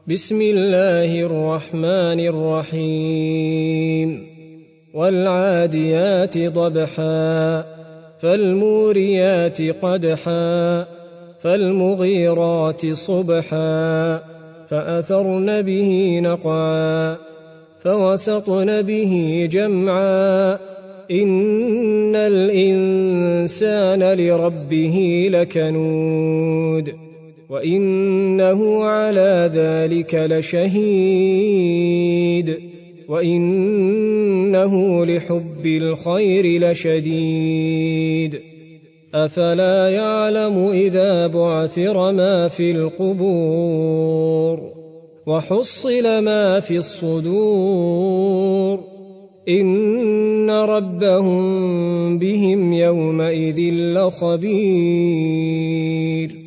بسم الله الرحمن الرحيم والعاديات ضبحا فالموريات قدحا فالمغيرات صبحا فأثرن به نقعا فوسطن به جمعا إن الإنسان لربه لكنود وإنه على ذلك لشهيد وإنه لحب الخير لشديد أفلا يعلم إذا بعثر ما في القبور وحصل ما في الصدور إن ربهم بهم يومئذ لخبير